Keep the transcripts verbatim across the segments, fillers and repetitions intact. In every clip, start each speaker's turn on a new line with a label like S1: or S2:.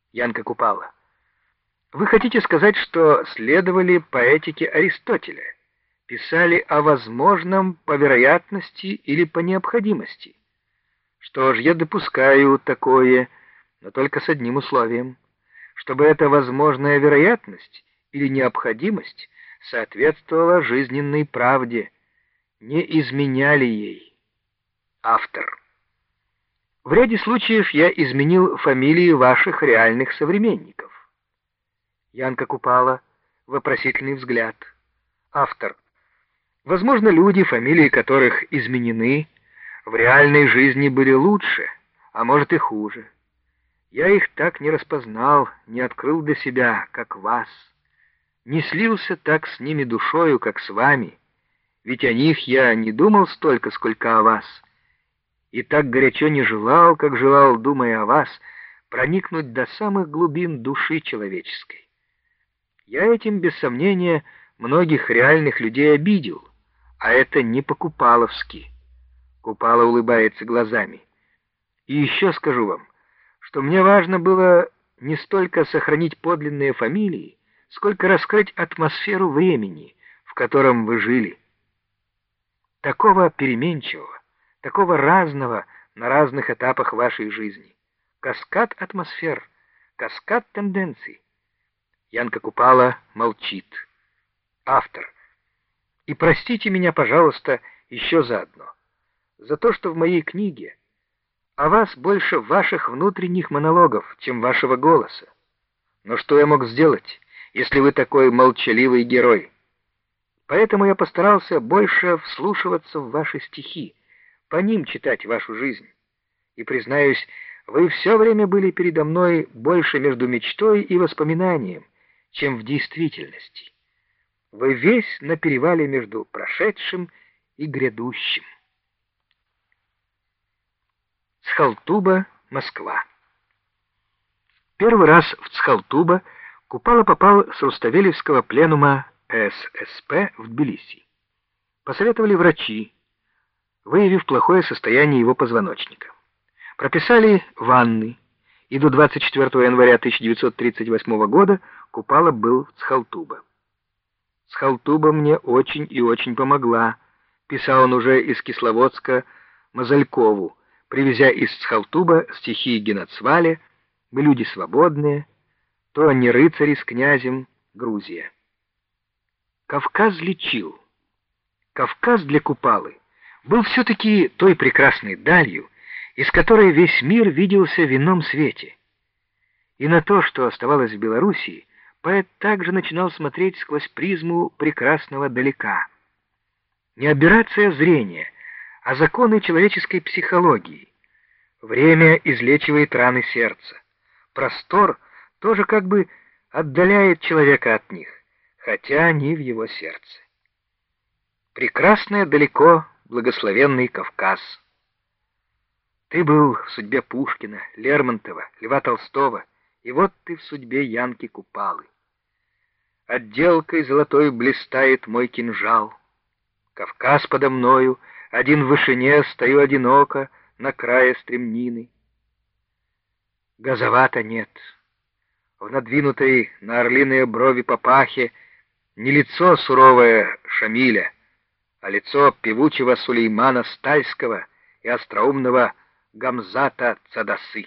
S1: Янка Купала. Вы хотите сказать, что следовали поэтике Аристотеля, писали о возможном по вероятности или по необходимости? Что ж, я допускаю такое, но только с одним условием, чтобы эта возможная вероятность или необходимость соответствовала жизненной правде, не изменяли ей. Автор. В ряде случаев я изменил фамилии ваших реальных современников. Янка Купала. Вопросительный взгляд. Автор. Возможно, люди, фамилии которых изменены, в реальной жизни были лучше, а может и хуже. Я их так не распознал, не открыл для себя, как вас, не слился так с ними душою, как с вами, ведь о них я не думал столько, сколько о вас, и так горячо не желал, как желал, думая о вас, проникнуть до самых глубин души человеческой. Я этим, без сомнения, многих реальных людей обидел, а это не по-купаловски. Купала улыбается глазами. И еще скажу вам, что мне важно было не столько сохранить подлинные фамилии, сколько раскрыть атмосферу времени, в котором вы жили. Такого переменчивого, такого разного на разных этапах вашей жизни. Каскад атмосфер, каскад тенденций. Янка Купала молчит. Автор. И простите меня, пожалуйста, еще заодно, за то, что в моей книге о вас больше ваших внутренних монологов, чем вашего голоса. Но что я мог сделать, если вы такой молчаливый герой? Поэтому я постарался больше вслушиваться в ваши стихи, по ним читать вашу жизнь. И, признаюсь, вы все время были передо мной больше между мечтой и воспоминанием, чем в действительности. Вы весь на перевале между прошедшим и грядущим. Цхалтуба, Москва. Первый раз в Цхалтуба Купала попал с Руставелевского пленума эс эс пэ в Тбилиси. Посоветовали врачи, выявив плохое состояние его позвоночника. Прописали ванны, и до двадцать четвёртого января тысяча девятьсот тридцать восьмого года Купала был в Цхалтуба. «Цхалтуба мне очень и очень помогла», писал он уже из Кисловодска Мазалькову, привезя из Цхалтуба стихи Геноцваля «Мы люди свободные», то они рыцари с князем, Грузия. Кавказ лечил. Кавказ для Купалы был все-таки той прекрасной далью, из которой весь мир виделся в ином свете. И на то, что оставалось в Белоруссии, поэт также начинал смотреть сквозь призму прекрасного далека. Не аберрация зрения, а законы человеческой психологии. Время излечивает раны сердца. Простор тоже как бы отдаляет человека от них, хотя они в его сердце. Прекрасное далеко, благословенный Кавказ. Ты был в судьбе Пушкина, Лермонтова, Льва Толстого, и вот ты в судьбе Янки Купалы. Отделкой золотой блистает мой кинжал. Кавказ подо мною, один в вышине стою одиноко на крае стремнины. Газовато нет. В надвинутой на орлиные брови папахе не лицо суровое Шамиля, а лицо певучего Сулеймана Стальского и остроумного Гамзата Цадасы.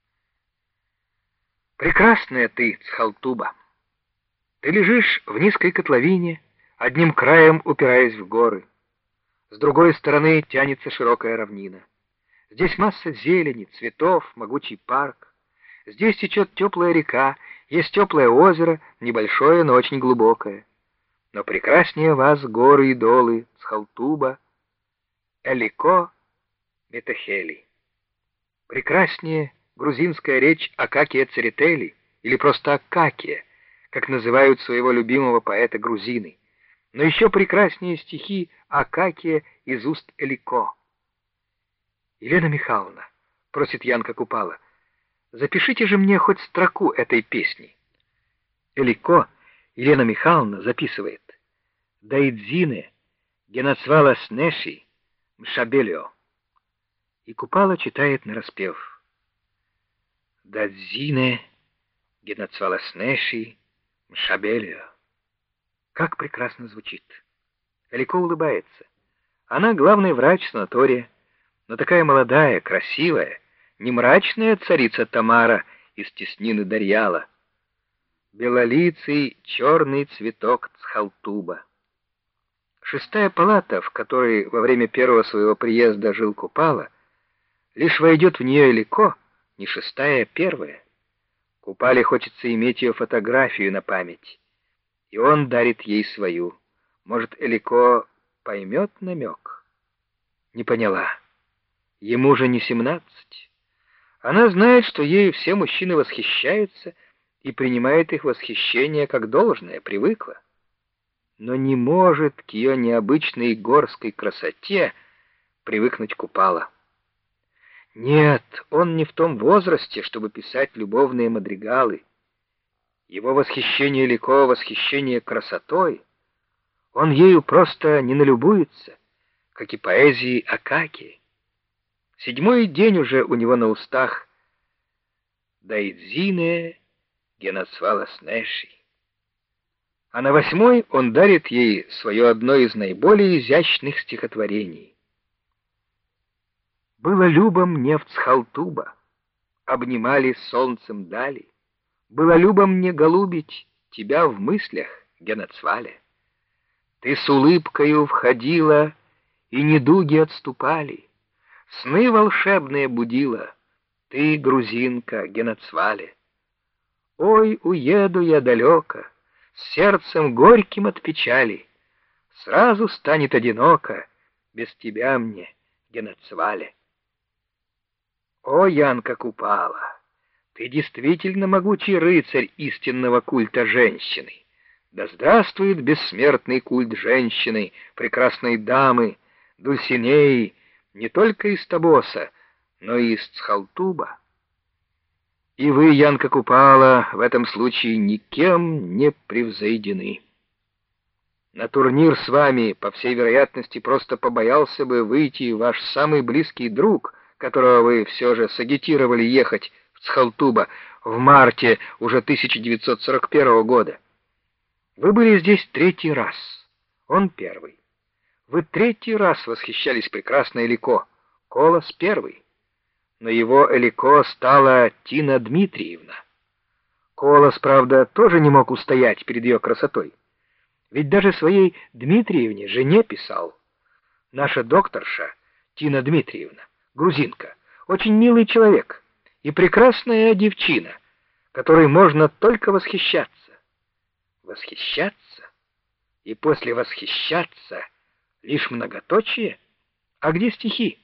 S1: Прекрасная ты, Цхалтуба. Ты лежишь в низкой котловине, одним краем упираясь в горы. С другой стороны тянется широкая равнина. Здесь масса зелени, цветов, могучий парк. Здесь течет теплая река, есть теплое озеро, небольшое, но очень глубокое. Но прекраснее вас горы и долы, Цхалтуба, Элико, Метахели. Прекраснее грузинская речь Акакия Церетели, или просто Акакия, как называют своего любимого поэта грузины. Но еще прекраснее стихи Акакия из уст Элико. «Елена Михайловна», — просит Янка Купала, — «запишите же мне хоть строку этой песни». Элико Елена Михайловна записывает: «Дайдзине, Геноцвала Снеши, Мшабелио». И Купала читает нараспев: «Дадзине, Геноцваласнеши Мшабелио. Как прекрасно звучит. Элико улыбается. Она главный врач санатория, но такая молодая, красивая, не мрачная царица Тамара из теснины Дарьяла. Белолицый черный цветок Цхалтуба. Шестая палата, в которой во время первого своего приезда жил Купала, лишь войдет в нее Элико, не шестая, а первая. Купале хочется иметь ее фотографию на память, и он дарит ей свою. Может, Элико поймет намек? Не поняла. Ему же не семнадцать. Она знает, что ею все мужчины восхищаются, и принимает их восхищение как должное, привыкла. Но не может к ее необычной горской красоте привыкнуть Купала. Нет, он не в том возрасте, чтобы писать любовные мадригалы. Его восхищение Элико — восхищение красотой. Он ею просто не налюбуется, как и поэзией Акакии. Седьмой день уже у него на устах «Дайдзине Геноцваласнеши». А на восьмой он дарит ей свое одно из наиболее изящных стихотворений. «Было любо мне в Цхалтуба, обнимали солнцем дали. Было любо мне голубить тебя в мыслях, Геноцвале. Ты с улыбкою входила, и недуги отступали. Сны волшебные будила ты, грузинка, Геноцвале. Ой, уеду я далеко, с сердцем горьким от печали. Сразу станет одиноко без тебя мне, Геноцвале. О, Янка Купала, ты действительно могучий рыцарь истинного культа женщины. Да здравствует бессмертный культ женщины, прекрасной дамы, Дульсинеи, не только из Табоса, но и из Цхалтуба. И вы, Янка Купала, в этом случае никем не превзойдены. На турнир с вами, по всей вероятности, просто побоялся бы выйти ваш самый близкий друг, которого вы все же сагитировали ехать в Цхалтуба в марте уже тысяча девятьсот сорок первого года. Вы были здесь третий раз, он первый. Вы третий раз восхищались прекрасной Элико, Колос первый. Но его Элико стала Тина Дмитриевна. Колос, правда, тоже не мог устоять перед ее красотой. Ведь даже своей Дмитриевне, жене, писал: «Наша докторша Тина Дмитриевна, грузинка, очень милый человек и прекрасная девчина, которой можно только восхищаться». Восхищаться? И после восхищаться лишь многоточие? А где стихи?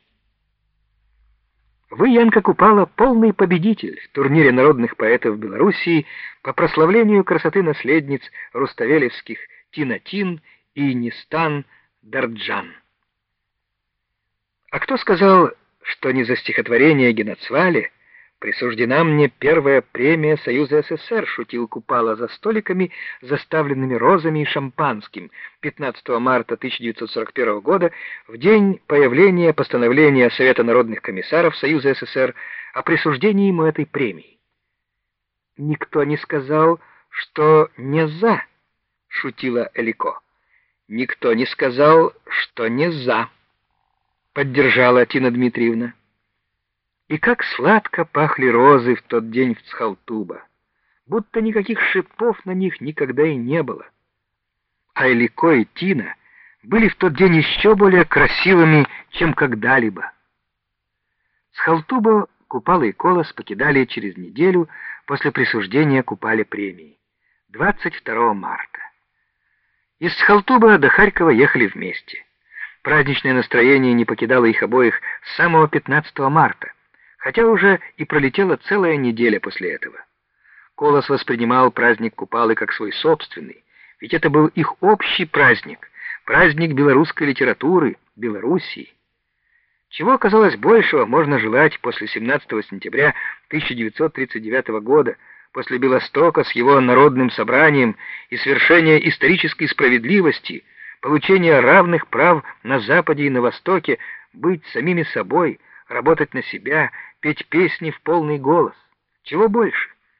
S1: Вы, Янка Купала, полный победитель в турнире народных поэтов Белоруссии по прославлению красоты наследниц руставелевских Тина-Тин и Нистан Дарджан. А кто сказал, что не за стихотворение Геноцвале присуждена мне первая премия Союза СССР, шутил Купала за столиками, заставленными розами и шампанским, пятнадцатого марта тысяча девятьсот сорок первого года, в день появления постановления Совета народных комиссаров Союза СССР о присуждении ему этой премии. Никто не сказал, что не за, шутила Элико. Никто не сказал, что не за, поддержала Тина Дмитриевна. И как сладко пахли розы в тот день в Цхалтуба, будто никаких шипов на них никогда и не было. А Элико и Тина были в тот день еще более красивыми, чем когда-либо. Цхалтуба Купала и Колос покидали через неделю после присуждения Купале премии, двадцать второго марта. Из Цхалтуба до Харькова ехали вместе. Праздничное настроение не покидало их обоих с самого пятнадцатого марта. Хотя уже и пролетела целая неделя после этого. Колос воспринимал праздник Купалы как свой собственный, ведь это был их общий праздник, праздник белорусской литературы, Белоруссии. Чего оказалось большего можно желать после семнадцатого сентября тысяча девятьсот тридцать девятого года, после Белостока с его народным собранием и свершения исторической справедливости, получения равных прав на Западе и на Востоке, быть самими собой, работать на себя, петь песни в полный голос. Чего больше?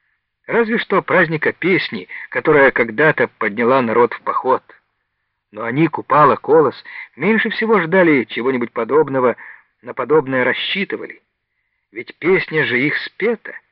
S1: Разве что праздника песни, которая когда-то подняла народ в поход. Но они, Купала, Колос, меньше всего ждали чего-нибудь подобного, на подобное рассчитывали. Ведь песня же их спета —